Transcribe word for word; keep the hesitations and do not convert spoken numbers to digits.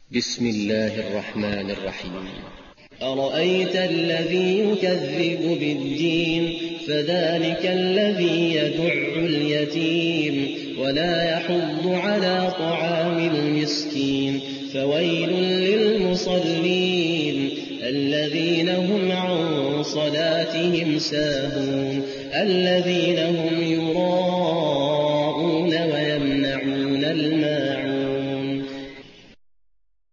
بسم الله الرحمن الرحيم. أرأيت الذي يكذب بالدين فذلك الذي يدع اليتيم ولا يحض على طعام المسكين فويل للمصلين الذين هم عن صلاتهم ساهون الذين هم